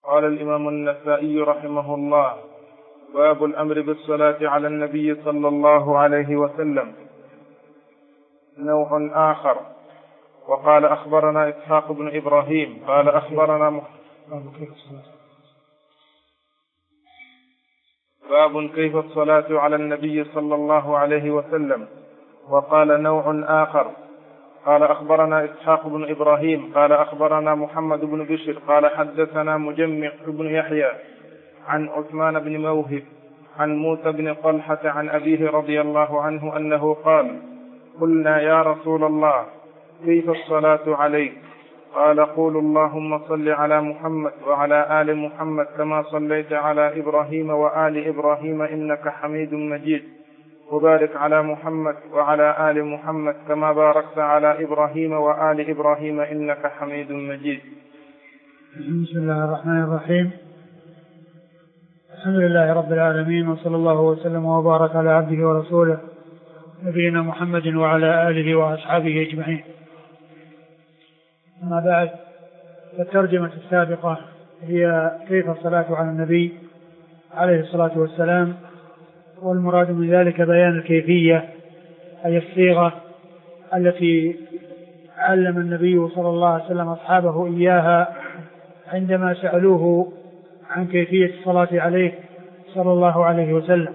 قال الإمام النسائي رحمه الله: باب الأمر بالصلاة على النبي صلى الله عليه وسلم. نوع آخر. وقال أخبرنا إسحاق بن إبراهيم قال أخبرنا باب كيف الصلاة على النبي صلى الله عليه وسلم. وقال نوع آخر. قال أخبرنا إسحاق بن إبراهيم قال أخبرنا محمد بن بشر قال حدثنا مجمع بن يحيى عن عثمان بن موهب عن موسى بن طلحة عن أبيه رضي الله عنه أنه قال: قلنا يا رسول الله كيف الصلاة عليك؟ قال: قول اللهم صل على محمد وعلى آل محمد كما صليت على إبراهيم وآل إبراهيم إنك حميد مجيد، وبارك على محمد وعلى آل محمد كما باركت على إبراهيم وآل إبراهيم إنك حميد مجيد. بسم الله الرحمن الرحيم. الحمد لله رب العالمين، وصلى الله وسلم وبارك على عبده ورسوله نبينا محمد وعلى آله وأصحابه أجمعين. أما بعد، فالترجمة السابقة هي كيف الصلاة على النبي عليه الصلاة والسلام، والمراد من ذلك بيان الكيفية، أي الصيغة التي علم النبي صلى الله عليه وسلم أصحابه إياها عندما سألوه عن كيفية الصلاة عليه صلى الله عليه وسلم.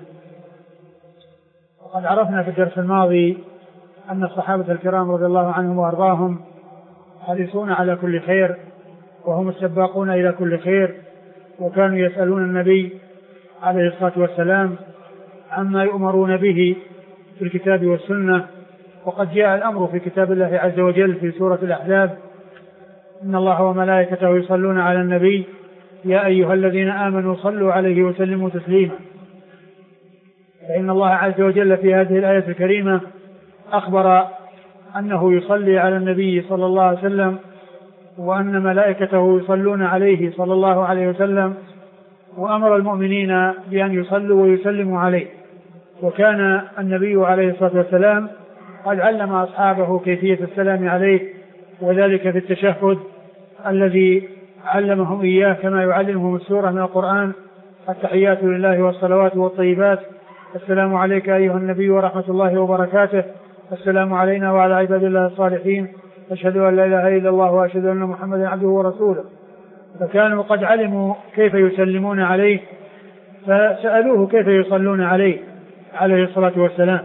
وقد عرفنا في الدرس الماضي أن الصحابة الكرام رضي الله عنهم وأرضاهم حريصون على كل خير، وهم السباقون إلى كل خير، وكانوا يسألون النبي عليه الصلاة والسلام عما يؤمرون به في الكتاب والسنة. وقد جاء الأمر في كتاب الله عز وجل في سورة الأحزاب: إن الله وملائكته يصلون على النبي يا أيها الذين آمنوا صلوا عليه وسلموا تسليما. فإن الله عز وجل في هذه الآية الكريمة أخبر أنه يصلي على النبي صلى الله عليه وسلم، وأن ملائكته يصلون عليه صلى الله عليه وسلم، وأمر المؤمنين بأن يصلوا ويسلموا عليه. وكان النبي عليه الصلاة والسلام قد علم أصحابه كيفية السلام عليه، وذلك في التشهد الذي علمهم إياه كما يعلمهم السورة من القرآن: التحيات لله والصلوات والطيبات، السلام عليك أيها النبي ورحمة الله وبركاته، السلام علينا وعلى عباد الله الصالحين، أشهد أن لا إله إلا الله وأشهد أن محمدا عبده ورسوله. فكانوا قد علموا كيف يسلمون عليه، فسألوه كيف يصلون عليه عليه الصلاة والسلام،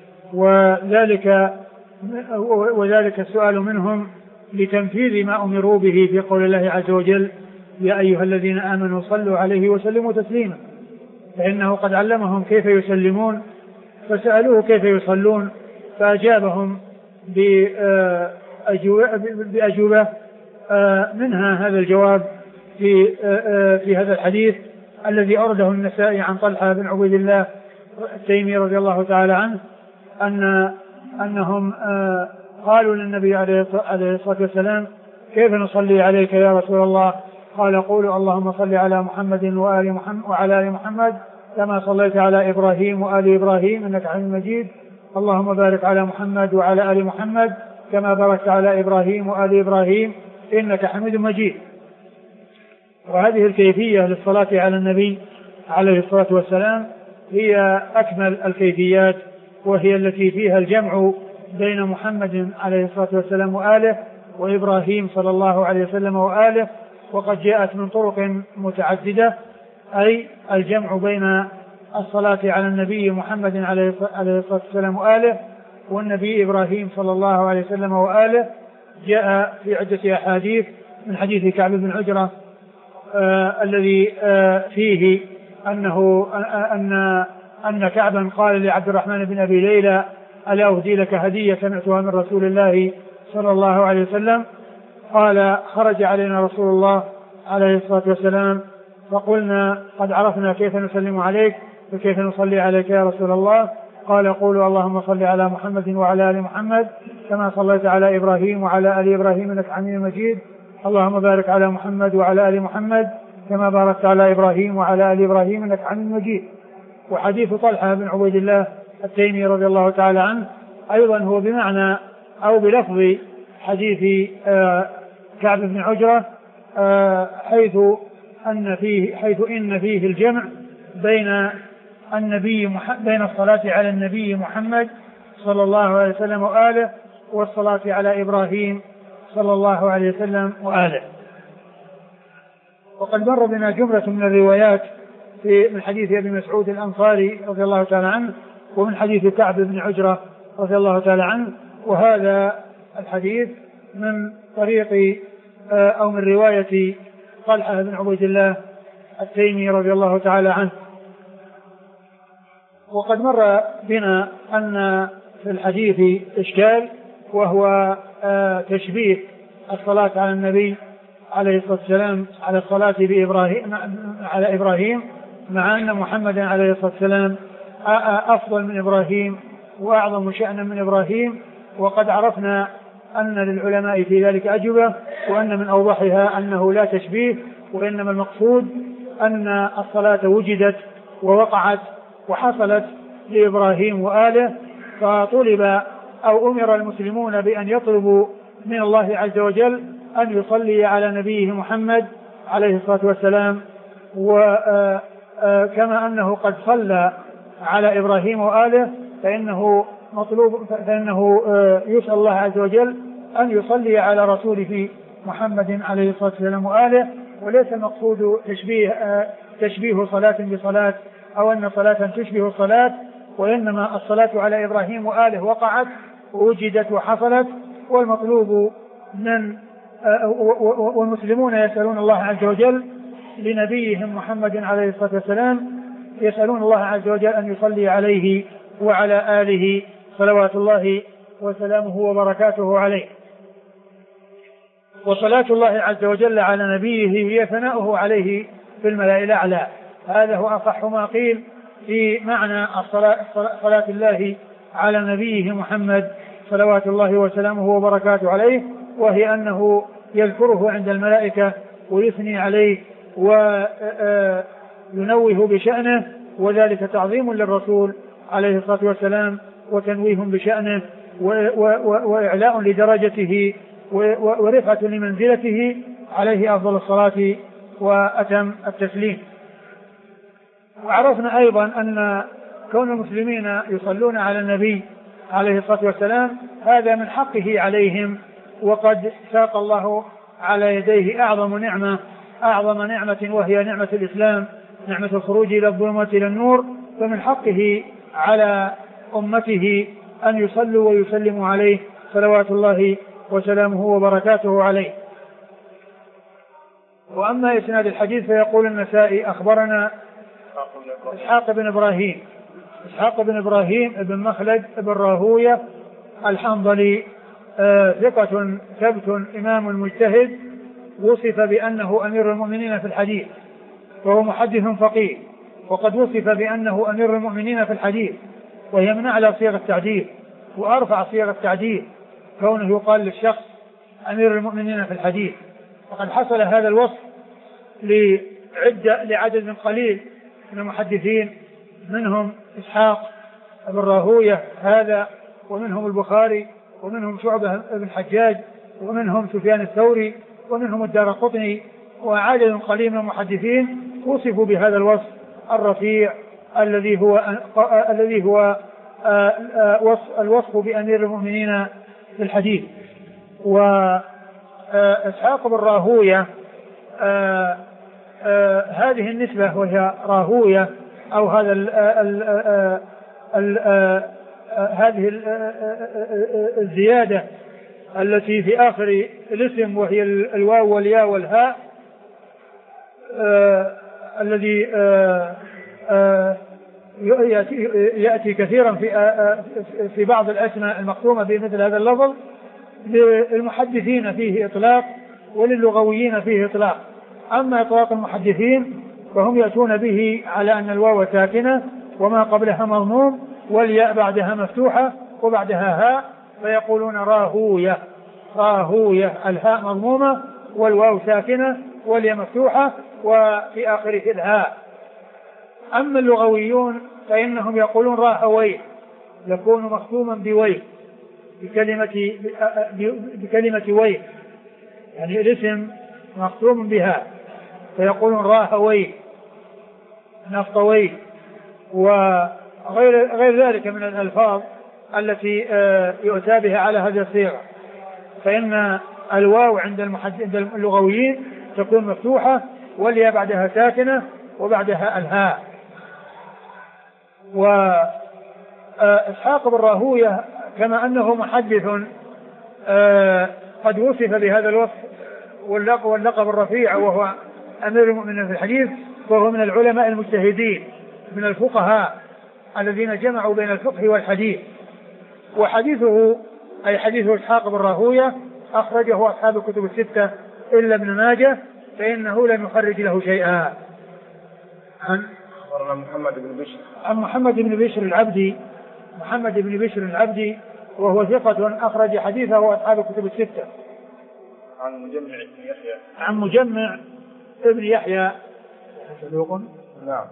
وذلك السؤال منهم لتنفيذ ما أمروا به في قول الله عز وجل: يا أيها الذين آمنوا صلوا عليه وسلموا تسليما. فإنه قد علمهم كيف يسلمون، فسألوه كيف يصلون، فأجابهم بأجوبة منها هذا الجواب في هذا الحديث الذي أورده النسائي عن طلحة بن عبيد الله التيمي رضي الله تعالى عنه أنهم قالوا للنبي عليه الصلاة والسلام: كيف نصلي عليك يا رسول الله؟ قال: قولوا اللهم صل على محمد وعلى آل محمد كما صليت على إبراهيم وآل إبراهيم إنك حميد مجيد، اللهم بارك على محمد وعلى آل محمد كما باركت على إبراهيم وآل إبراهيم إنك حميد مجيد. وهذه الكيفية للصلاة على النبي عليه الصلاة والسلام هي أكمل الكيفيات، وهي التي فيها الجمع بين محمد عليه الصلاة والسلام وآله، وإبراهيم صلى الله عليه وسلم وآله. وقد جاءت من طرق متعددة، أي الجمع بين الصلاة على النبي محمد عليه الصلاة والسلام وآله والنبي إبراهيم صلى الله عليه وسلم وآله. جاء في عدة أحاديث من حديث كعب بن عجرة الذي فيه أن كعبا قال لعبد الرحمن بن أبي ليلى: ألا أهدي لك هدية سمعتها من رسول الله صلى الله عليه وسلم؟ قال: خرج علينا رسول الله عليه الصلاة والسلام فقلنا: قد عرفنا كيف نسلم عليك وكيف نصلي عليك يا رسول الله. قال: قولوا اللهم صل على محمد وعلى آل محمد كما صليت على إبراهيم وعلى آل إبراهيم إنك حميد مجيد، اللهم بارك على محمد وعلى آل محمد كما باركت على إبراهيم وعلى آل إبراهيم إنك حميد مجيد. وحديث طلحة بن عبيد الله التيمي رضي الله تعالى عنه أيضا هو بمعنى أو بلفظ حديث كعب بن عجرة، حيث حيث إن فيه الجمع بين الصلاة على النبي محمد صلى الله عليه وسلم وآله والصلاة على إبراهيم صلى الله عليه وسلم وآله. وقد مر بنا جملة من الروايات من حديث أبي مسعود الأنصاري رضي الله تعالى عنه ومن حديث كعب بن عجرة رضي الله تعالى عنه، وهذا الحديث من طريق أو من رواية طلحة بن عبيد الله التيمي رضي الله تعالى عنه. وقد مر بنا أن في الحديث إشكال، وهو تشبيه الصلاة على النبي عليه الصلاة والسلام على الصلاة على إبراهيم، مع أن محمدا عليه الصلاة والسلام أفضل من إبراهيم وأعظم شأنا من إبراهيم. وقد عرفنا أن للعلماء في ذلك أجوبة، وأن من أوضحها أنه لا تشبيه، وإنما المقصود أن الصلاة وجدت ووقعت وحصلت لإبراهيم وآله، فطلب أو أمر المسلمون بأن يطلبوا من الله عز وجل أن يصلي على نبيه محمد عليه الصلاة والسلام، وكما أنه قد صلى على إبراهيم وآله فإنه يسأل الله عز وجل أن يصلي على رسوله محمد عليه الصلاة والسلام وآله. وليس المقصود تشبيه صلاة بصلاة أو أن صلاة تشبه صلاة، وإنما الصلاة على إبراهيم وآله وقعت ووجدت وحصلت، والمطلوب والمسلمون يسألون الله عز وجل لنبيهم محمد عليه الصلاة والسلام، يسألون الله عز وجل أن يصلي عليه وعلى آله صلوات الله وسلامه وبركاته عليه. وصلاة الله عز وجل على نبيه هي ثناؤه عليه في الملأ الأعلى. هذا هو أصح ما قيل في معنى صلاة الله على نبيه محمد صلوات الله وسلامه وبركاته عليه، وهي أنه يذكره عند الملائكة ويثني عليه وينوه بشأنه، وذلك تعظيم للرسول عليه الصلاة والسلام وتنويه بشأنه وإعلاء لدرجته ورفعة لمنزلته عليه أفضل الصلاة وأتم التسليم. وعرفنا أيضا أن كون المسلمين يصلون على النبي عليه الصلاة والسلام هذا من حقه عليهم، وقد ساق الله على يديه أعظم نعمة وهي نعمة الإسلام، نعمة الخروج إلى الظلمات إلى النور، فمن حقه على أمته أن يصلوا ويسلموا عليه صلوات الله وسلامه وبركاته عليه. وأما إسناد الحديث فيقول النسائي أخبرنا إسحاق بن إبراهيم بن مخلد بن راهوية الحنظلي، ثقة ثبت إمام مجتهد، وصف بأنه أمير المؤمنين في الحديث، وهو محدث فقيه، وقد وصف بأنه أمير المؤمنين في الحديث، وهي من أعلى صيغ التعديل وأرفع صيغ التعديل، كونه يقال للشخص أمير المؤمنين في الحديث. وقد حصل هذا الوصف لعدد قليل من المحدثين، منهم إسحاق بن راهوية هذا، ومنهم البخاري، ومنهم شعبة بن الحجاج، ومنهم سفيان الثوري، ومنهم الدارقطني، وعدد قليل من المحدثين وصفوا بهذا الوصف الرفيع الذي هو الوصف بأمير المؤمنين في الحديث. وإسحاق بن راهوية هذه النسبة وهي راهوية أو هذه الزيادة التي في آخر الاسم وهي الواو والياء والهاء الذي يأتي كثيرا في بعض الأسماء المختومة بمثل هذا اللفظ، للمحدثين فيه إطلاق وللغويين فيه إطلاق. أما إطلاق المحدثين فهم يأتون به على أن الواو ساكنة وما قبلها مضموم والياء بعدها مفتوحة وبعدها هاء، فيقولون راهوية، الهاء مضمومة والواو ساكنة والياء مفتوحة وفي آخره الهاء. أما اللغويون فإنهم يقولون راهويه، يكون مختوما بويه، بكلمة ويه، يعني الاسم مختوم بها، فيقولون راهويه نفطويه وغير ذلك من الألفاظ التي يؤتى بها على هذه الصيغة. فإن الواو عند اللغويين تكون مفتوحة والياء بعدها ساكنة وبعدها الهاء. وإسحاق بن راهوية كما أنه محدث قد وصف بهذا الوصف واللقب الرفيع وهو أمير المؤمنين في الحديث، وهو من العلماء المجتهدين من الفقهاء الذين جمعوا بين الفقه والحديث. وحديثه أي حديث إسحاق بن راهوية أخرجه أصحاب الكتب الستة إلا ابن ماجه فإنه لم يخرج له شيئا. عن محمد بن بشر العبدي، محمد بن بشر العبدي وهو ثقة أخرج حديثه أصحاب الكتب الستة. عن مجمع ابن يحيى صدوق نعم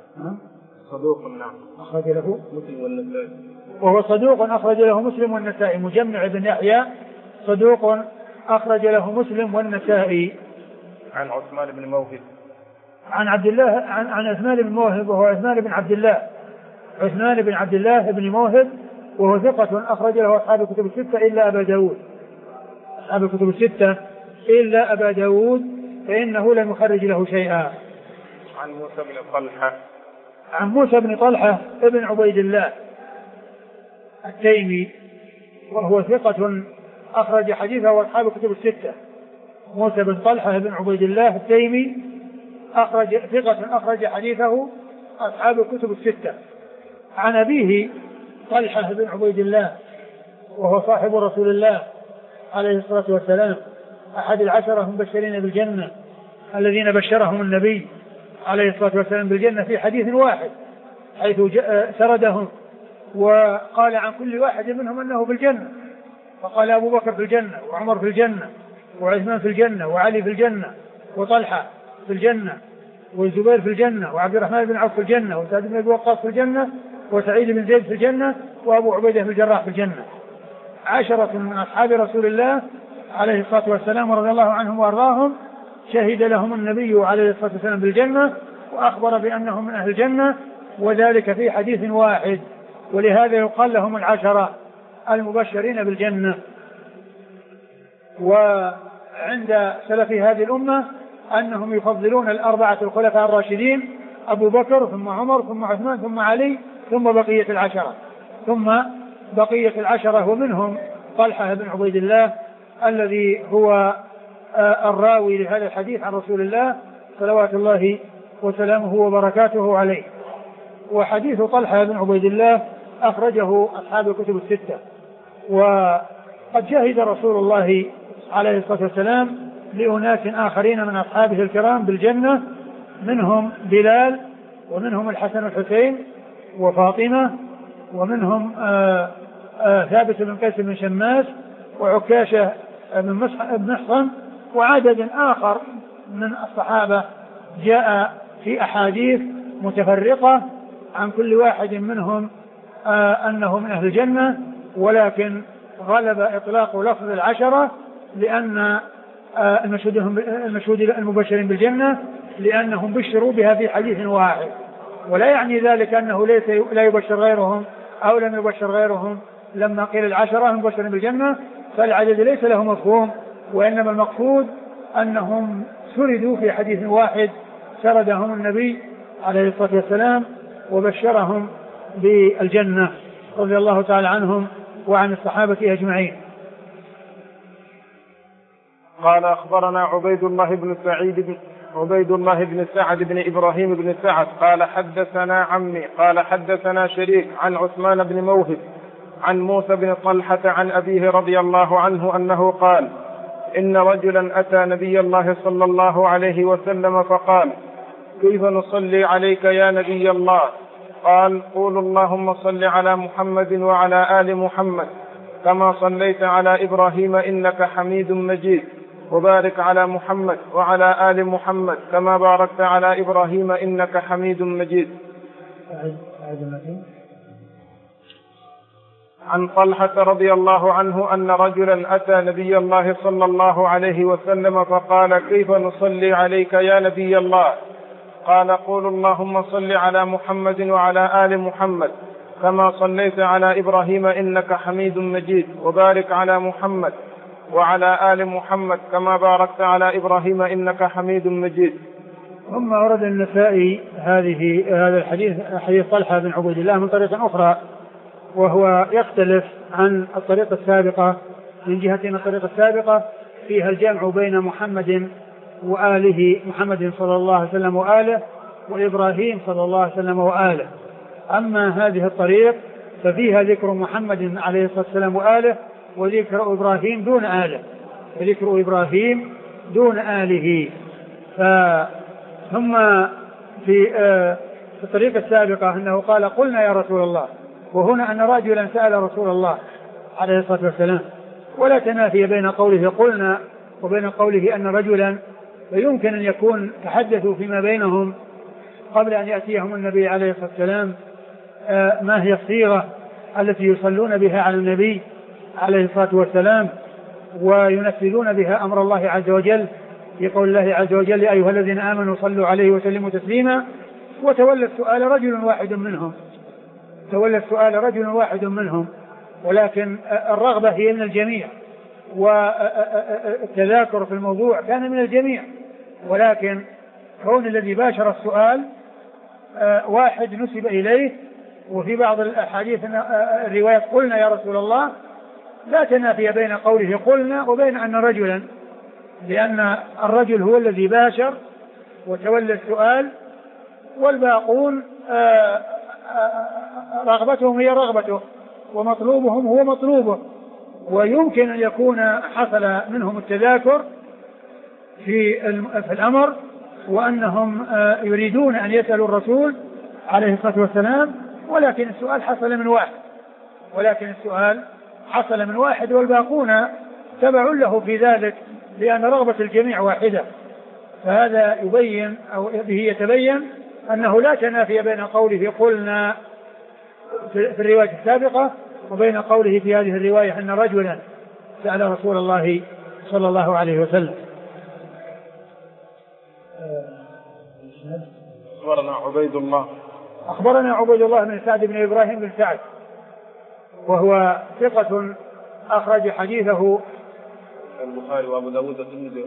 أخرج له مسلم والنسائي، وهو صدوق أخرج له مسلم والنسائي. مجمع ابن يحيى صدوق أخرج له مسلم والنسائي. عن عثمان بن موهب عن عبد الله عن عثمان بن موهب وهو عثمان بن عبد الله بن موهب وهو ثقة أخرج له أصحاب الكتب الستة إلا أبا داود، أصحاب الكتب الستة إلا أبا داود فإنه لم يخرج له شيئا. عن موسى بن طلحة ابن عبيد الله التيمي وهو ثقة أخرج حديثه أصحاب الكتب الستة. موسى بن طلحة ابن عبيد الله التيمي ثقة أخرج حديثه أصحاب الكتب الستة. عن أبيه طلحة بن عبيد الله وهو صاحب رسول الله عليه الصلاة والسلام، أحد العشرة المبشرين بالجنة الذين بشرهم النبي عليه الصلاة والسلام بالجنة في حديث واحد، حيث سردهم وقال عن كل واحد منهم أنه بالجنة، فقال أبو بكر في الجنة وعمر في الجنة وعثمان في الجنة وعلي في الجنة وطلحة في الجنة والزبير في الجنة وعبد الرحمن بن عوف في الجنة وسعد بن أبي وقاص في الجنة وسعيد بن زيد في الجنة وأبو عبيدة بن الجراح في الجنة. عشرة من أصحاب رسول الله عليه الصلاة والسلام رضي الله عنهم وأرضاهم شهد لهم النبي عليه الصلاة والسلام بالجنة وأخبر بأنهم من أهل الجنة، وذلك في حديث واحد، ولهذا يقال لهم العشرة المبشرين بالجنة. وعند سلف هذه الأمة أنهم يفضلون الأربعة الخلفاء الراشدين أبو بكر ثم عمر ثم عثمان ثم علي ثم بقية العشرة ومنهم طلحة بن عبيد الله الذي هو الراوي لهذا الحديث عن رسول الله صلوات الله وسلامه وبركاته عليه. وحديث طلحة بن عبيد الله أخرجه أصحاب الكتب الستة. وقد شهد رسول الله عليه الصلاة والسلام لأناس آخرين من أصحابه الكرام بالجنة، منهم بلال ومنهم الحسن والحسين وفاطمة ومنهم ثابت بن قيس بن شماس وعكاشة بن محصن وعدد آخر من الصحابة جاء في أحاديث متفرقة عن كل واحد منهم أنه من أهل الجنة، ولكن غلب إطلاق لفظ العشرة لأن المشهود المبشرين بالجنة لأنهم بشروا بها في حديث واحد، ولا يعني ذلك أنه لا يبشر غيرهم أو لم يبشر غيرهم. لما قيل العشرة المبشرين بالجنة فالعدد ليس له مفهوم، وإنما المقصود أنهم سردوا في حديث واحد سردهم النبي عليه الصلاة والسلام وبشرهم بالجنة رضي الله تعالى عنهم وعن الصحابة أجمعين. قال أخبرنا عبيد الله بن سعد بن إبراهيم بن سعد قال حدثنا عمي قال حدثنا شريك عن عثمان بن موهب عن موسى بن طلحة عن أبيه رضي الله عنه أنه قال إن رجلا أتى نبي الله صلى الله عليه وسلم فقال كيف نصلي عليك يا نبي الله؟ قال قول اللهم صل على محمد وعلى آل محمد كما صليت على إبراهيم إنك حميد مجيد، وبارك على محمد وعلى آل محمد كما باركت على إبراهيم إنك حميد مجيد. عن طلحة رضي الله عنه أن رجلا أتى نبي الله صلى الله عليه وسلم فقال: كيف نصلي عليك يا نبي الله؟ قال: قول اللهم صل على محمد وعلى آل محمد كما صليت على إبراهيم إنك حميد مجيد، وبارك على محمد وعلى آل محمد كما باركت على إبراهيم إنك حميد مجيد. ثم ورد النسائي هذا الحديث، حديث طلحة بن عبيد الله، من طريق أخرى، وهو يختلف عن الطريقة السابقة من جهة أن الطريقة السابقة فيها الجمع بين محمد وآله، محمد صلى الله عليه وسلم وآله، وإبراهيم صلى الله عليه وسلم وآله. أما هذه الطريق ففيها ذكر محمد عليه الصلاة والسلام وآله، وذكر إبراهيم دون آله، وذكر إبراهيم دون آله. ثم في الطريقة السابقة أنه قال: قلنا يا رسول الله، وهنا أن رجلا سأل رسول الله عليه الصلاة والسلام، ولا تنافي بين قوله قلنا وبين قوله أن رجلا، فيمكن أن يكون تحدثوا فيما بينهم قبل أن يأتيهم النبي عليه الصلاة والسلام ما هي الصيغة التي يصلون بها على النبي عليه الصلاة والسلام وينفذون بها أمر الله عز وجل، يقول الله عز وجل: يا أيها الذين آمنوا صلوا عليه وسلموا تسليما. وتولى السؤال رجل واحد منهم، ولكن الرغبة هي من الجميع، والتذاكر في الموضوع كان من الجميع، ولكن كون الذي باشر السؤال واحد نسب إليه. وفي بعض الأحاديث الروايات قلنا يا رسول الله، لا تنافي بين قوله قلنا وبين أن رجلا، لأن الرجل هو الذي باشر وتولى السؤال، والباقون رغبتهم هي رغبته ومطلوبهم هو مطلوبه. ويمكن أن يكون حصل منهم التذاكر في الأمر، وأنهم يريدون أن يسألوا الرسول عليه الصلاة والسلام، ولكن السؤال حصل من واحد، والباقون تبع له في ذلك، لأن رغبة الجميع واحدة. فهذا يبين أو به يتبين أنه لا تنافي بين قوله قلنا في الرواية السابقة وبين قوله في هذه الرواية أن رجلا سأل رسول الله صلى الله عليه وسلم. أخبرنا عبيد الله بن سعد بن إبراهيم بن سعد، وهو ثقة أخرج حديثه البخاري وأبو داود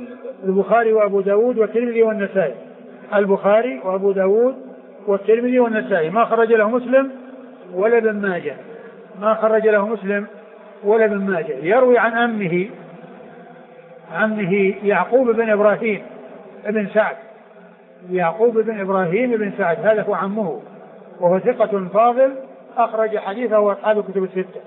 والترمذي والنسائي. البخاري وأبو داود والترمذي والنسائي، ما خرج له مسلم ولا ابن ماجه. يروي عن عمه يعقوب بن إبراهيم بن سعد، هذا هو عمه، وهو ثقة فاضل أخرج حديثه وأصحاب الكتب الستة.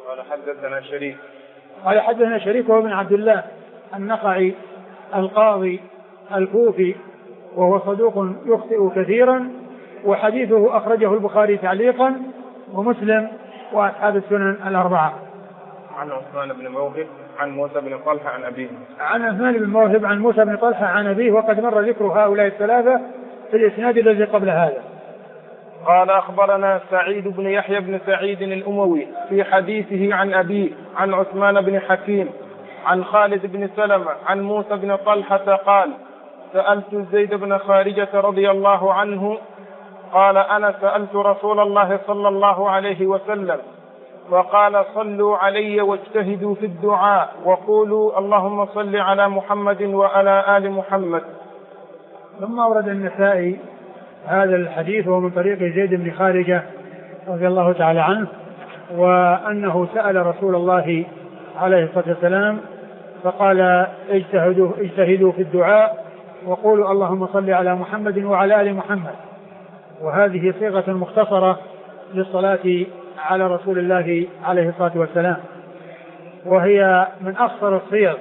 قال حدثنا شريك وهو بن عبد الله النخعي القاضي الكوفي، وهو صدوق يخطئ كثيرا، وحديثه أخرجه البخاري تعليقا ومسلم وأصحاب السنن الأربعة. عن عثمان بن موهب عن موسى بن طلحة عن أبيه. عن عثمان بن موهب عن موسى بن طلحة عن أبيه، وقد مر ذكر هؤلاء الثلاثة في الإسناد الذي قبل هذا. قال: أخبرنا سعيد بن يحيى بن سعيد الأموي في حديثه عن أبيه عن عثمان بن حكيم عن خالد بن سلمة عن موسى بن طلحة قال: سألت زيد بن خارجة رضي الله عنه قال: أنا سألت رسول الله صلى الله عليه وسلم وقال: صلوا علي واجتهدوا في الدعاء وقولوا اللهم صل على محمد وعلى آل محمد. ثم أورد النسائي هذا الحديث ومن طريق زيد بن خارجة رضي الله تعالى عنه، وأنه سأل رسول الله عليه الصلاة والسلام فقال: اجتهدوا في الدعاء وقولوا اللهم صل على محمد وعلى آل محمد. وهذه صيغة مختصرة للصلاة على رسول الله عليه الصلاة والسلام، وهي من أخصر الصيغ،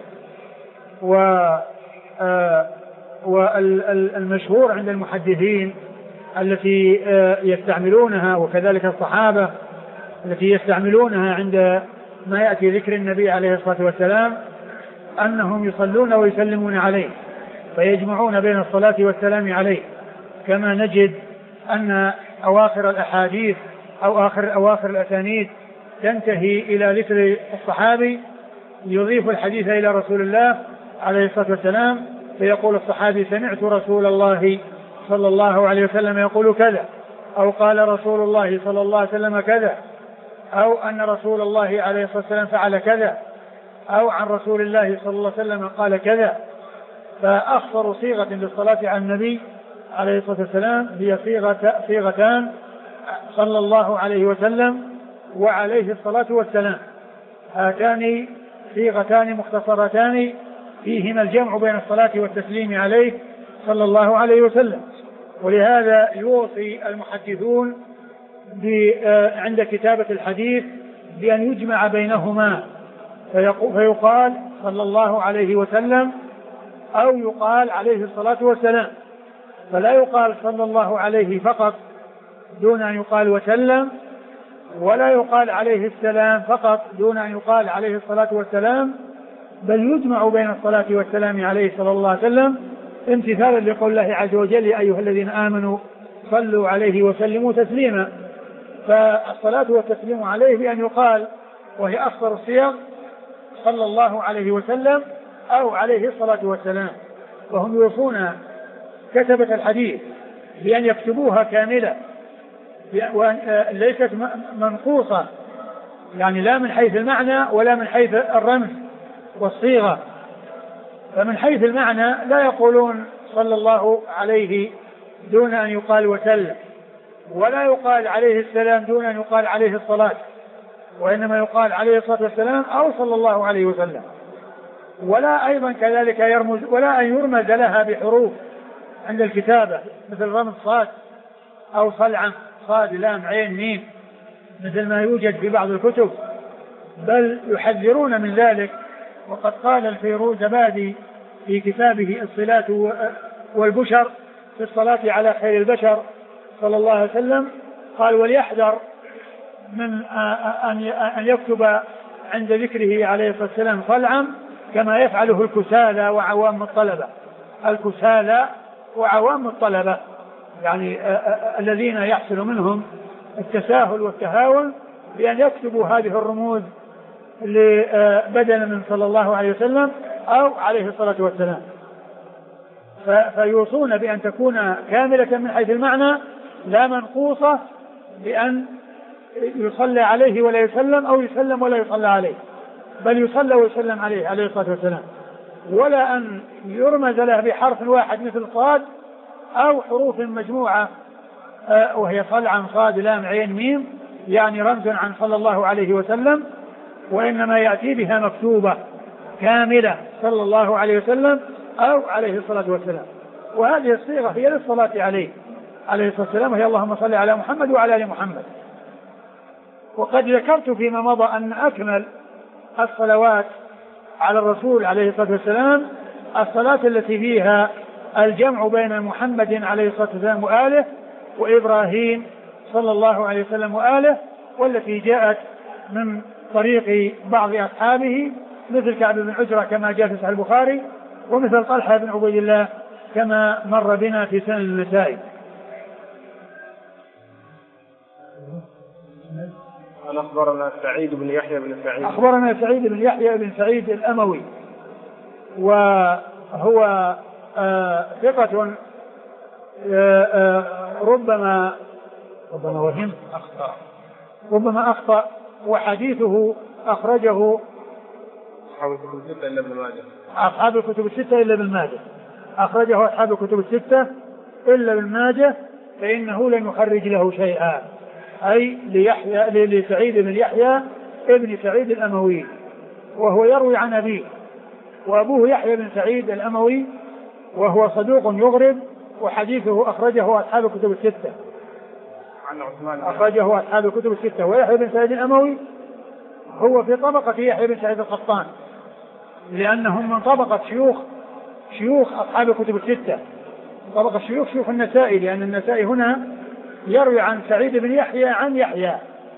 والمشهور عند المحدثين التي يستعملونها، وكذلك الصحابة التي يستعملونها عند ما يأتي ذكر النبي عليه الصلاة والسلام، أنهم يصلون ويسلمون عليه، فيجمعون بين الصلاة والسلام عليه، كما نجد أن أواخر الأحاديث أو أواخر الأسانيد تنتهي إلى ذكر الصحابي يضيف الحديث إلى رسول الله عليه الصلاة والسلام، فيقول الصحابي سمعت رسول الله صلى الله عليه وسلم يقول كذا، أو قال رسول الله صلى الله عليه وسلم كذا، أو أن رسول الله عليه الصلاة والسلام فعل كذا، أو عن رسول الله صلى الله عليه وسلم قال كذا. فأخطر صيغة للصلاة على النبي عليه الصلاة والسلام هي صيغتان صلى الله عليه وسلم وعليه الصلاة والسلام. هاتان صيغتان مختصرتان فيهما الجمع بين الصلاة والتسليم عليه صلى الله عليه وسلم. ولهذا يوصي المحدثون عند كتابة الحديث بأن يجمع بينهما، فيقال صلى الله عليه وسلم أو يقال عليه الصلاة والسلام، فلا يقال صلى الله عليه فقط دون أن يقال وسلم، ولا يقال عليه السلام فقط دون أن يقال عليه الصلاة والسلام، بل يجمع بين الصلاة والسلام عليه صلى الله عليه وسلم امتثالا لقول الله عز وجل يا أيها الذين آمنوا صلوا عليه وسلموا تسليما. فالصلاة والتسليم عليه بأن يقال، وهي أخطر الصيغ، صلى الله عليه وسلم أو عليه الصلاة والسلام. وهم يوصون كتبة الحديث بأن يكتبوها كاملة ليست منقوصة، يعني لا من حيث المعنى ولا من حيث الرمز والصيغة. فمن حيث المعنى لا يقولون صلى الله عليه دون أن يقال وسلم، ولا يقال عليه السلام دون أن يقال عليه الصلاة، وإنما يقال عليه الصلاة والسلام أو صلى الله عليه وسلم. ولا أيضا كذلك يرمز، ولا أن يرمز لها بحروف عند الكتابة مثل رمز صاد أو صلعة صاد لام عين ميم مثل ما يوجد في بعض الكتب، بل يحذرون من ذلك. وقد قال الفيروزبادي في كتابه الصلاة والبشر في الصلاة على خير البشر صلى الله عليه وسلم، قال وليحذر من أن يكتب عند ذكره عليه الصلاة والسلام صلعا كما يفعله الكسالى وعوام الطلبة. الكسالى وعوام الطلبة يعني الذين يحصل منهم التساهل والتهاون بأن يكتبوا هذه الرموز بدلا من صلى الله عليه وسلم أو عليه الصلاة والسلام. فيوصون بأن تكون كاملة من حيث المعنى لا منقوصة، بأن يصلى عليه ولا يسلم أو يسلم ولا يصلى عليه، بل يصلى ويسلم عليه عليه الصلاة والسلام، ولا أن يرمز له بحرف واحد مثل صاد أو حروف مجموعة وهي صلعا صاد لام عين ميم يعني رمز عن صلى الله عليه وسلم، وإنما يأتي بها مكتوبة كاملة صلى الله عليه وسلم أو عليه الصلاة والسلام. وهذه الصيغة هي للصلاة عليه عليه الصلاة والسلام، وهي اللهم صل على محمد وعلى آل محمد. وقد ذكرت فيما مضى أن أكمل الصلوات على الرسول عليه الصلاة والسلام الصلاة التي فيها الجمع بين محمد عليه الصلاة والسلام وآله وإبراهيم صلى الله عليه وسلم وآله، والتي جاءت من طريق بعض أصحابه مثل كعب بن عجرة كما جاء في صحيح البخاري، ومثل طلحة بن عبيد الله كما مر بنا في سنن النسائي. أخبرنا سعيد بن يحيى بن سعيد. أخبرنا سعيد بن يحيى بن سعيد الأموي، وهو ثقة ربما وهم ربما أخطأ، وحديثه أخرجه أصحاب الكتب الستة إلا ابن ماجه. أخرجه أصحاب الكتب الستة إلا ابن ماجه، فإنه لم يخرج له شيئا، أي لسعيد بن يحيى ابن سعيد الأموي، وهو يروي عن أبيه، وأبوه يحيى بن سعيد الأموي وهو صدوق يغرب، وحديثه أخرجه أصحاب الكتب الستة. أخرجه أصحاب الكتب الستة. ويحيى بن سعيد الأموي هو في طبقة يحيى بن سعيد القطان، لأنهم من طبقة شيوخ أصحاب الكتب الستة، طبقة شيوخ النسائي، لأن النسائي هنا يروي عن سعيد بن يحيى عن يحيى،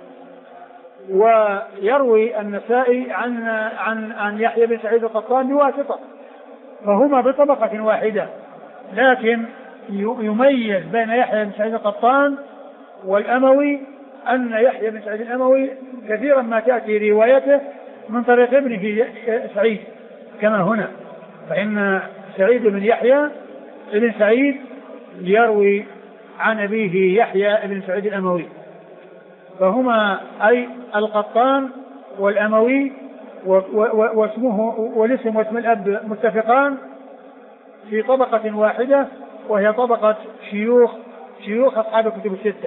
ويروي النسائي عن يحيى بن سعيد القطان بواسطة، فهما بطبقة واحدة، لكن يميز بين يحيى بن سعيد القطان والأموي أن يحيى بن سعيد الأموي كثيرا ما تأتي روايته من طريق ابنه سعيد كما هنا، فإن سعيد بن يحيى بن سعيد يروي عن أبيه يحيى بن سعيد الأموي، فهما أي القطان والأموي واسمه والاسم واسم الأب متفقان في طبقة واحدة، وهي طبقة شيوخ أصحاب الكتب الستة.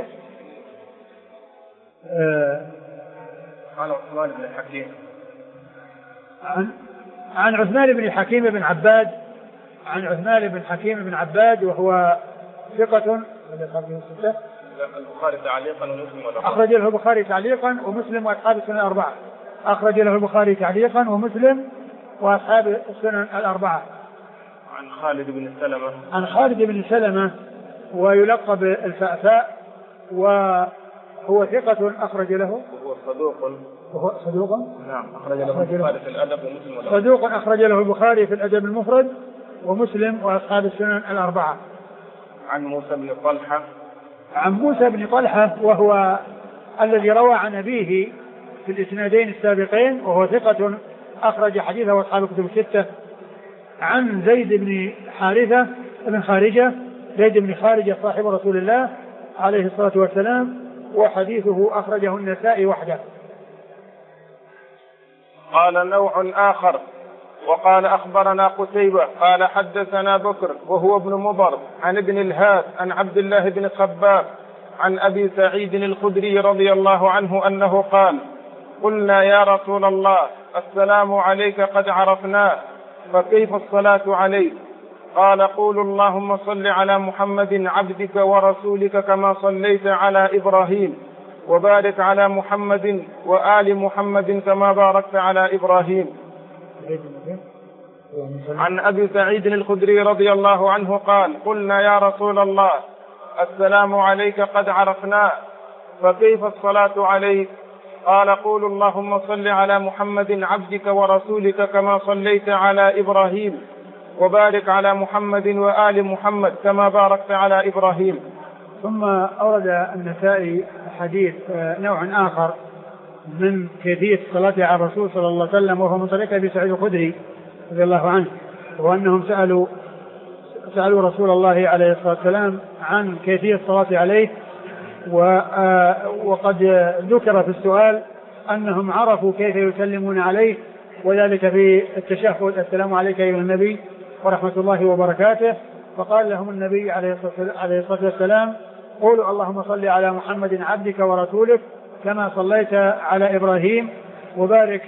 عن عثمان بن الحكيم عن عثمان بن الحكيم بن عباد، عن عثمان بن الحكيم بن عباد وهو ثقة البخاري تعليقا ومسلم والأربعة. أخرج له البخاري تعليقا ومسلم وأصحاب السنن الأربعة. أخرج له البخاري تعليقا ومسلم وأصحاب السنن الأربعة. عن خالد بن سلمة. عن خالد بن سلمة ويلقب الفأفاء، وهو ثقة أخرج له. وهو صدوق. نعم. أخرج له البخاري في الأدب ومسلم. صدوق أخرج له البخاري في الأدب المفرد ومسلم وأصحاب السنن الأربعة. عن موسى بن طلحة. عن موسى بن طلحة وهو الذي روى عن أبيه في الإسنادين السابقين، وهو ثقة أخرج حديثه أصحاب الكتب الستة. عن زيد بن حارثة بن خارجة، زيد بن خارجة صاحب رسول الله عليه الصلاة والسلام، وحديثه أخرجه النسائي وحده. قال نوع آخر وقال أخبرنا قتيبة قال حدثنا بكر وهو ابن مضر عن ابن الهاد عن عبد الله بن خباب عن أبي سعيد الخدري رضي الله عنه أنه قال قلنا يا رسول الله السلام عليك قد عرفناه فكيف الصلاة عليك؟ قال قولوا اللهم صل على محمد عبدك ورسولك كما صليت على إبراهيم وبارك على محمد وآل محمد كما باركت على إبراهيم. عن أبي سعيد الخدري رضي الله عنه قال قلنا يا رسول الله السلام عليك قد عرفناه فكيف الصلاة عليك؟ قال قولوا اللهم صل على محمد عبدك ورسولك كما صليت على إبراهيم وبارك على محمد وآل محمد كما باركت على إبراهيم. ثم أورد النسائي حديث نوع آخر من كيفية الصلاة على الرسول صلى الله عليه وسلم، وهو من طريق أبي سعيد الخدري رضي الله عنه، وأنهم سألوا رسول الله عليه الصلاة والسلام عن كيفية الصلاة عليه، وقد ذكر في السؤال أنهم عرفوا كيف يسلمون عليه، وذلك في التشهد السلام عليك أيها النبي ورحمة الله وبركاته. فقال لهم النبي عليه الصلاة والسلام قولوا اللهم صل على محمد عبدك ورسولك كما صليت على إبراهيم وبارك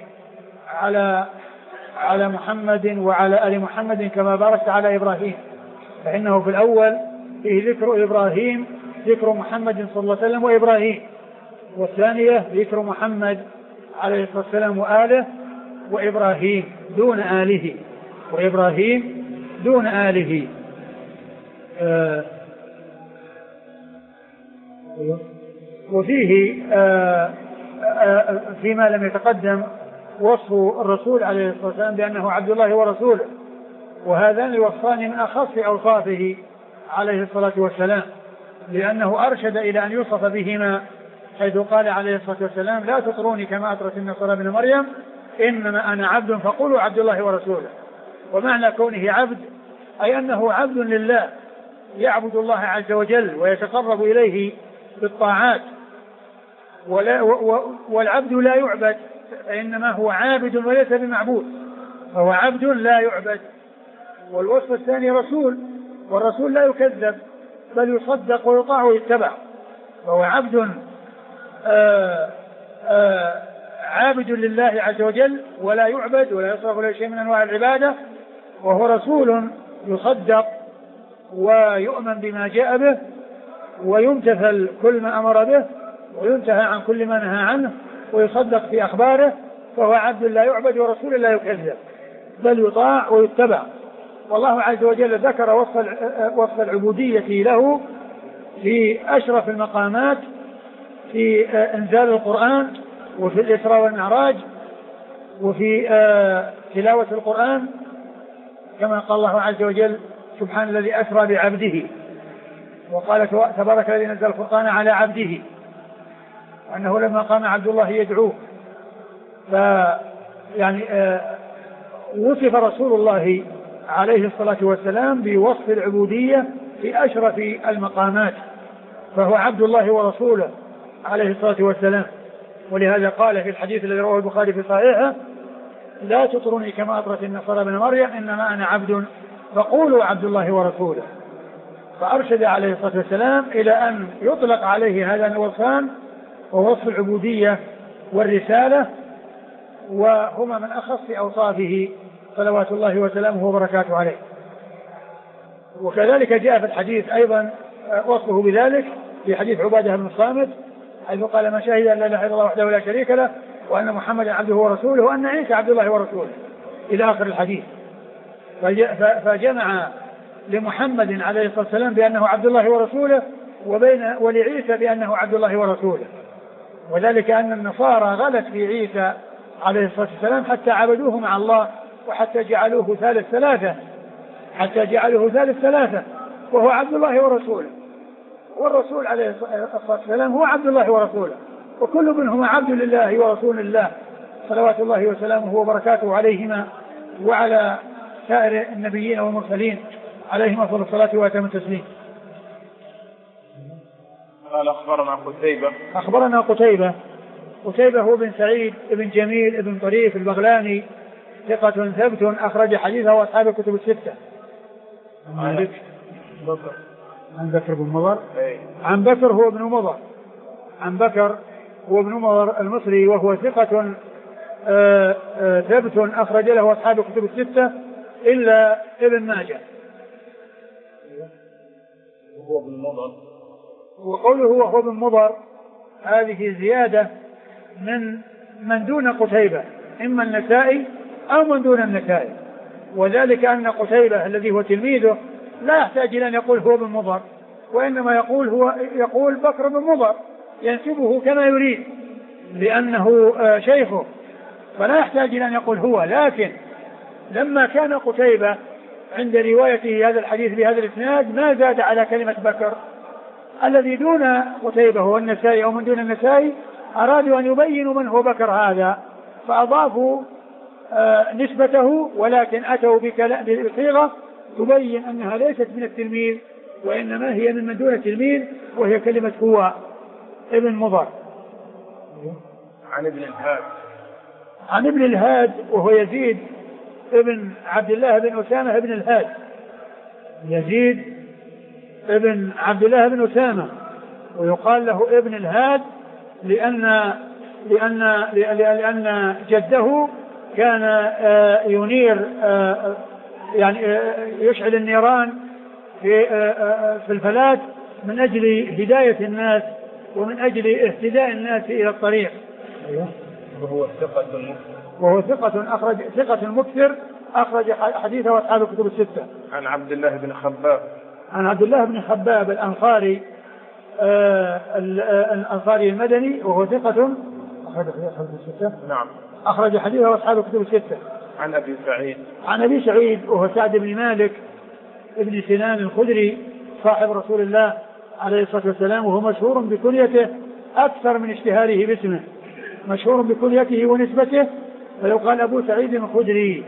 على محمد وعلى آل محمد كما باركت على إبراهيم. فإنه في الأول فيه ذكر إبراهيم، ذكر محمد صلى الله عليه وسلم وإبراهيم، والثانية ذكر محمد عليه الصلاة والسلام وآله وإبراهيم دون آله، وإبراهيم دون آله. وفيه فيما لم يتقدم وصف الرسول عليه الصلاة والسلام بأنه عبد الله ورسوله، وهذان الوصفان من أخص أوصافه عليه الصلاة والسلام، لأنه أرشد إلى أن يوصف بهما، حيث قال عليه الصلاة والسلام لا تطروني كما أطرت النصارى ابن مريم إنما أنا عبد فقولوا عبد الله ورسوله. ومعنى كونه عبد أي أنه عبد لله يعبد الله عز وجل ويتقرب إليه بالطاعات، والعبد لا يعبد، فإنما هو عابد وليس بمعبود، فهو عبد لا يعبد. والوصف الثاني رسول، والرسول لا يكذب بل يصدق ويطاع ويتبع، فهو عبد عابد لله عز وجل ولا يعبد ولا يصرف له شيء من أنواع العبادة، وهو رسول يصدق ويؤمن بما جاء به ويمتثل كل ما أمر به وينتهى عن كل ما نهى عنه ويصدق في أخباره، فهو عبد لا يعبد ورسول لا يكذب بل يطاع ويتبع. والله عز وجل ذكر وصف العبودية له في أشرف المقامات في إنزال القرآن وفي الإسراء والمعراج وفي تلاوة القرآن، كما قال الله عز وجل سبحان الذي أسرى بعبده، وقال تبارك الذي نزل القرآن على عبده. أنه لما قام عبد الله يدعوه يعني وصف رسول الله عليه الصلاة والسلام بوصف العبودية في أشرف المقامات، فهو عبد الله ورسوله عليه الصلاة والسلام. ولهذا قال في الحديث الذي رواه البخاري في صحيحه: لا تطرني كما أطرت النصارى ابن مريم إنما أنا عبد فقولوا عبد الله ورسوله. فأرشد عليه الصلاة والسلام إلى أن يطلق عليه هذا الوصفان، ووصف العبودية والرسالة، وهما من أخص أوصافه صلوات الله وسلامه وبركاته عليه. وكذلك جاء في الحديث أيضا وصفه بذلك في حديث عبادة بن الصامت حيث قال: من شهد أن لا إله إلا الله وحده لا شريك له وأن محمدا عبده ورسوله وأن عيسى عبد الله ورسوله إلى آخر الحديث. فجمع لمحمد عليه الصلاة والسلام بأنه عبد الله ورسوله، ولعيسى بأنه عبد الله ورسوله. وذلك أن النصارى غلت في عيسى عليه الصلاة والسلام حتى عبدوه مع الله، وحتى جعلوه ثالث ثلاثة، وهو عبد الله ورسوله. والرسول عليه الصلاة والسلام هو عبد الله ورسوله، وكل منهما عبد لله ورسول الله صلوات الله وسلامه وبركاته عليهما وعلى سائر النبيين والمرسلين عليهم أفضل الصلاة وأتم التسليم. قال: أخبرنا قتيبة هو بن سعيد بن جميل بن طريف البغلاني، ثقة ثبت أخرج حديثه وأصحاب الكتب الستة. عن بكر بن مضر. عن بكر هو ابن مضر المصري، وهو ثقة ثبت أخرج له أصحاب الكتب الستة إلا ابن ماجه. وقوله هو ابن مضر هذه زيادة من دون قتيبة، إما النسائي أو من دون النسائي، وذلك أن قتيبة الذي هو تلميذه لا يحتاج إلى أن يقول هو ابن مضر، وإنما يقول بكر بن مضر، ينسبه كما يريد لأنه شيخه، فلا يحتاج إلى أن يقول هو. لكن لما كان قتيبة عند روايته هذا الحديث بهذا الإسناد ما زاد على كلمة بكر، الذي دون قتيبة هو النسائي أو من دون النسائي أرادوا أن يبينوا من هو بكر هذا، فأضافوا نسبته، ولكن أتوا بصيغة تبين أنها ليست من التلميذ، وإنما هي من دون التلميذ، وهي كلمة هو ابن مضر. عن ابن الهاد وهو يزيد ابن عبد الله بن أسامة بن الهاد، يزيد ابن عبد الله بن أسامة، ويقال له ابن الهاد لأن جده كان ينير يعني يشعل النيران في الفلاة من أجل هداية الناس ومن أجل اهتداء الناس إلى الطريق. وهو ثقة مكثر أخرج حديثه أصحاب الكتب الستة. عن عبد الله بن خباب الأنصاري المدني، وهو ثقة أخرج حديثه أصحاب الكتب الستة. عن أبي سعيد وهو سعد بن مالك ابن سنان الخدري صاحب رسول الله عليه الصلاة والسلام، وهو مشهور بكنيته أكثر من اشتهاره باسمه، مشهور بكنيته ونسبته، فلو قال أبو سعيد الخدري.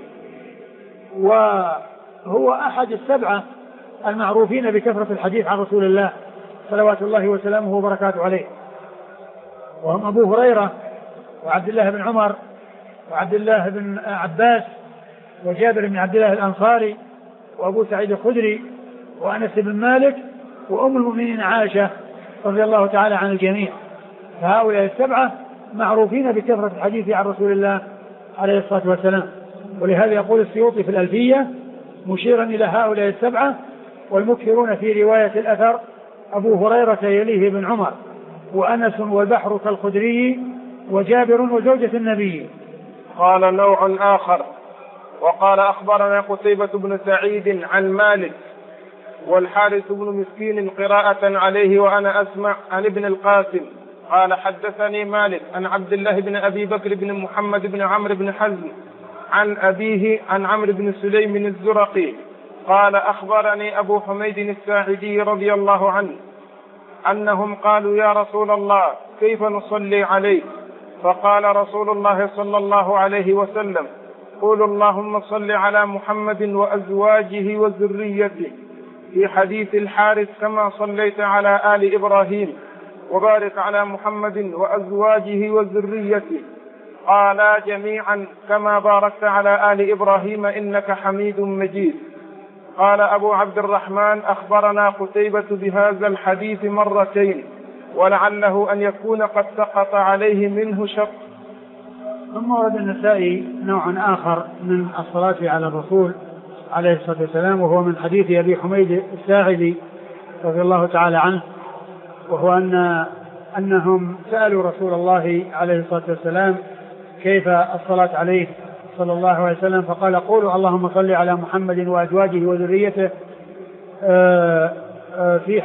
وهو أحد السبعة المعروفين بكثرة الحديث عن رسول الله صلوات الله وسلامه وبركاته عليه، وهم أبو هريرة وعبد الله بن عمر وعبد الله بن عباس وجابر بن عبد الله الأنصاري وأبو سعيد الخدري وأنس بن مالك وأم المؤمنين عائشة رضي الله تعالى عن الجميع. فهؤلاء السبعة معروفين بكثرة الحديث عن رسول الله عليه الصلاة والسلام. ولهذا يقول السيوطي في الألفية مشيرا إلى هؤلاء السبعة: والمكثرون في رواية الأثر أبو هريرة يليه بن عمر وأنس والبحر كالخدري وجابر وزوجة النبي. قال نوع آخر: وقال أخبرنا قتيبة بن سعيد عن مالك والحارث بن مسكين قراءة عليه وأنا أسمع عن ابن القاسم قال: حدثني مالك عن عبد الله بن أبي بكر بن محمد بن عمرو بن حزم عن أبيه عن عمرو بن سليم الزرقي قال: أخبرني أبو حميد الساعدي رضي الله عنه أنهم قالوا يا رسول الله كيف نصلي عليك؟ فقال رسول الله صلى الله عليه وسلم قولوا اللهم صل على محمد وأزواجه وذريته في حديث الحارث كما صليت على آل إبراهيم وبارك على محمد وأزواجه وذريته قالا جميعا كما باركت على آل إبراهيم إنك حميد مجيد. قال أبو عبد الرحمن أخبرنا قتيبة بهذا الحديث مرتين ولعله أن يكون قد سقط عليه منه شق. ثم ورد النسائي نوع آخر من الصلاة على الرسول عليه الصلاة والسلام وهو من حديث أبي حميد الساعدي رضي الله تعالى عنه، وهو أنهم سألوا رسول الله عليه الصلاة والسلام كيف الصلاة عليه صلى الله عليه وسلم، فقال قولوا اللهم صل على محمد وأزواجه وذريته في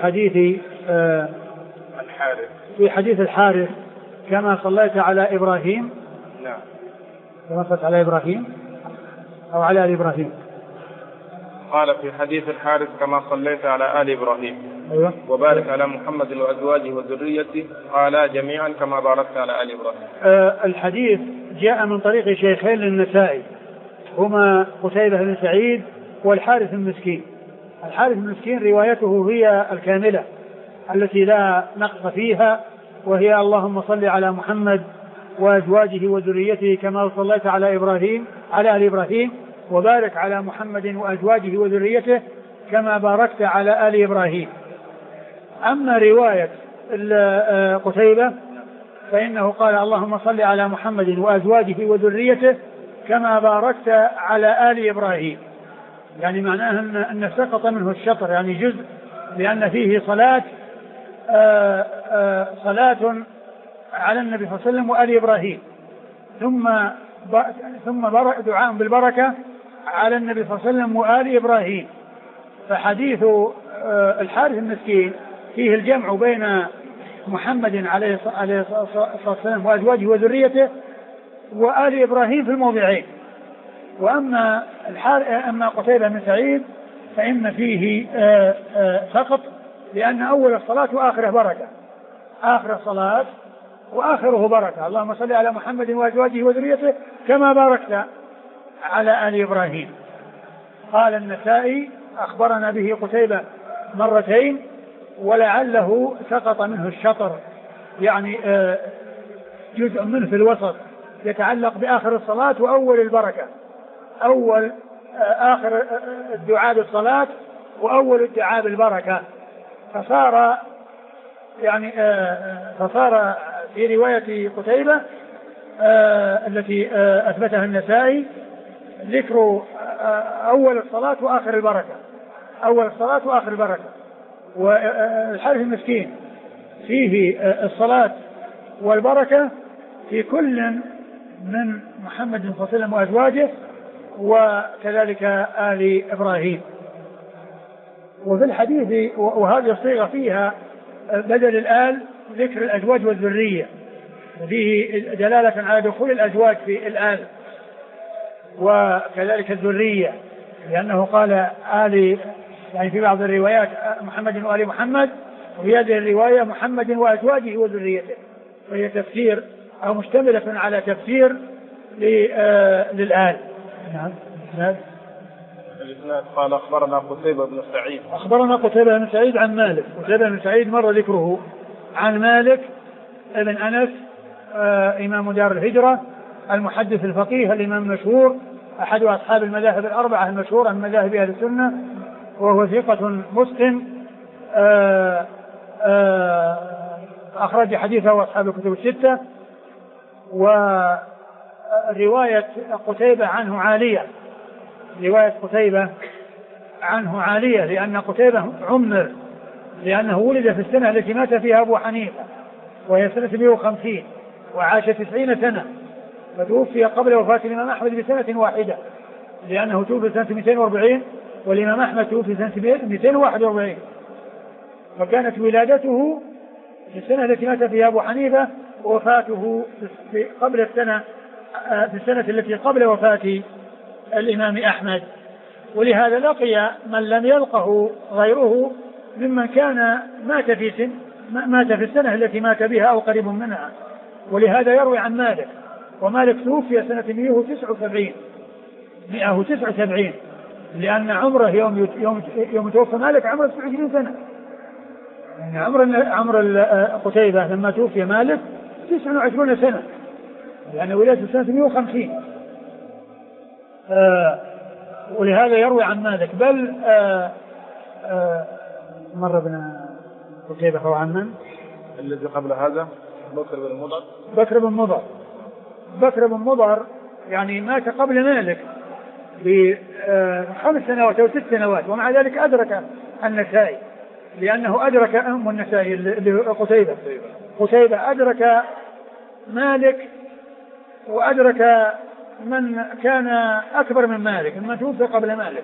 حديث الحارث كما صليت على إبراهيم. نعم. كما صليت على إبراهيم أو على آل إبراهيم. قال في حديث الحارث كما صليت على آل إبراهيم. أيوة. وبارك على محمد وأزواجه وذريته قالا جميعا كما باركت على آل إبراهيم. الحديث جاء من طريق شيخين للنسائي هما قتيبة بن سعيد والحارث المسكين. الحارث المسكين روايته هي الكاملة التي لا نقص فيها، وهي اللهم صل على محمد وأزواجه وذريته كما صليت على إبراهيم على آل إبراهيم وبارك على محمد وأزواجه وذريته كما باركت على آل إبراهيم. أما رواية قتيبة فإنه قال اللهم صل على محمد وأزواجه وذريته كما باركت على آل إبراهيم، يعني معناه أن سقط منه الشطر، يعني جزء، لأن فيه صلاة على النبي صلى الله عليه وسلم وآل إبراهيم، ثم دعاء بالبركة على النبي صلى الله عليه وسلم وآل إبراهيم. فحديث الحارث المسكين فيه الجمع بين محمد عليه الصلاة والسلام وأزواجه وذريته وآل إبراهيم في الموضعين. وأما قتيبة بن سعيد فإن فيه سقط، لأن أول الصلاة وآخره بركة، آخر الصلاة وآخره بركة، اللهم صل على محمد وأزواجه وذريته كما باركت على آل إبراهيم. قال النسائي أخبرنا به قتيبة مرتين ولعله سقط منه الشطر، يعني جزء منه في الوسط يتعلق بآخر الصلاة وأول البركة، آخر الدعاء بالصلاة وأول الدعاء بالبركة. فصار في رواية قتيبة التي أثبتها النسائي ذكر أول الصلاة وآخر البركة، أول الصلاة وآخر البركة. والحارث المسكين فيه الصلاة والبركة في كل من محمد صلى الله عليه وسلم وأزواجه وكذلك آل إبراهيم. وفي الحديث وهذه الصيغة فيها بدل الآل ذكر الأزواج والذرية، وفيه دلالة على دخول الأزواج في الآل وكذلك الذرية، لأنه قال آل، يعني في بعض الروايات محمد وآل محمد، وفي هذه الرواية محمد وأزواجه وذريته، وهي تفسير أو مشتملة على تفسير للآل. نعم. قال أخبرنا قتيبة بن سعيد. أخبرنا قتيبة بن سعيد عن مالك. قتيبة بن سعيد مر ذكره عن مالك ابن أنس إمام دار الهجرة المحدث الفقيه الإمام المشهور أحد أصحاب المذاهب الأربعة المشهورة من مذاهب أهل السنة، وهو ثقة مسلم أخرج حديثه أصحاب الكتب الستة. ورواية قتيبة عنه عالية، رواية قتيبة عنه عالية، لأن قتيبة عمر، لأنه ولد في السنة التي مات فيها أبو حنيفة وهي سنة 150 وعاش 90 سنة، فتوفي قبل وفاة الإمام أحمد بسنة واحدة، لأنه توفي سنة 240 والإمام أحمد توفي سنة 241، فكانت ولادته في السنة التي مات فيها أبو حنيفة ووفاته قبل السنة في السنة التي قبل وفاة الإمام أحمد. ولهذا لقي من لم يلقه غيره ممن كان مات في سن مات في السنة التي مات بها أو قريب منها، ولهذا يروي عن مالك. ومالك توفي سنة 179 لأن عمره يوم توفى مالك عمره 29 سنة. يعني عمر قتيبة لما توفي مالك 29 سنة، يعني ولادة سنة 150. ولهذا يروي عن مالك. بل مر بنا قتيبة هو عن من؟ الذي قبل هذا بكر بن مضر يعني مات قبل مالك ب5 سنوات أو 6 سنوات، ومع ذلك أدرك النسائي، لأنه أدرك أم النسائي قتيبة أدرك مالك، وأدرك من كان أكبر من مالك مما توفي قبل مالك.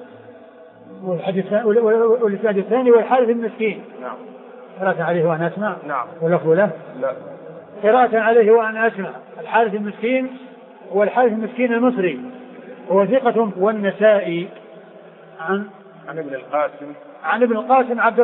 والإسناد الثاني والحارث المسكين. نعم. قراءة عليه وأنا أسمع. نعم. ولفظ له. لا. قراءة عليه وأنا أسمع. الحارث المسكين والحارث المسكين المصري هو ثقة. والنسائي عن ابن القاسم عبد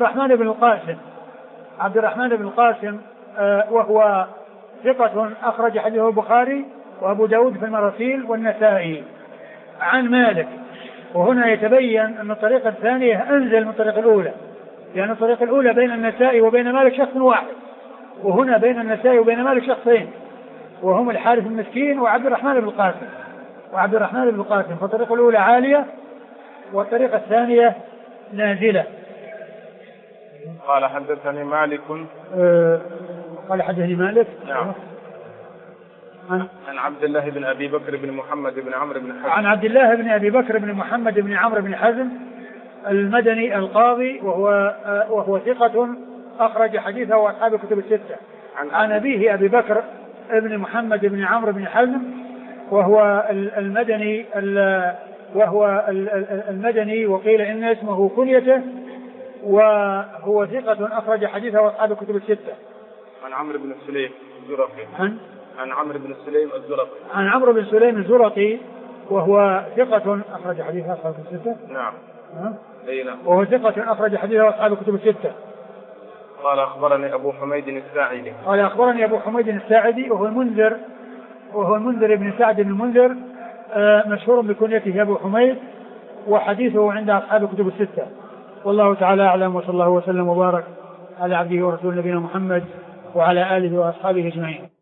الرحمن بن القاسم وهو ثقة أخرج حديثه البخاري وأبو داود في المراسيل والنسائي عن مالك. وهنا يتبين أن الطريقة الثانية أنزل من الطريقة الأولى، لأن الطريقة الأولى بين النسائي وبين مالك شخص واحد، وهنا بين النسائي وبين مالك شخصين، وهم الحارث المسكين وعبد الرحمن بن القاسم. فالطريقة الأولى عالية والطريقة الثانية نازلة. قال حدثني مالك. قال حدثني مالك. نعم. عن عبد الله بن أبي بكر بن محمد بن عمرو بن حزم. عن عبد الله بن أبي بكر بن محمد بن عمرو بن حزم المدني القاضي، وهو ثقة أخرج حديثه وأصحاب الكتب الستة. عن أبيه أبي بكر بن محمد بن عمرو بن حزم وهو المدني وقيل إن اسمه كنيته، وهو ثقة أخرج حديثه وأصحاب الكتب الستة. عن عمرو بن سليم الزرقي. عن عمرو بن سليم الزرقي وهو ثقة أخرج حديثه أصحاب الكتب الستة. نعم. وهو ثقة أخرج حديثه أصحاب الكتب الستة. قال أخبرني أبو حميد الساعدي وهو المنذر بن سعد بن المنذر، مشهور بكنيته أبو حميد، وحديثه عند أصحاب الكتب الستة. والله تعالى أعلم، وصلى الله وسلم وبارك على عبده ورسوله نبينا محمد وعلى آله وأصحابه أجمعين.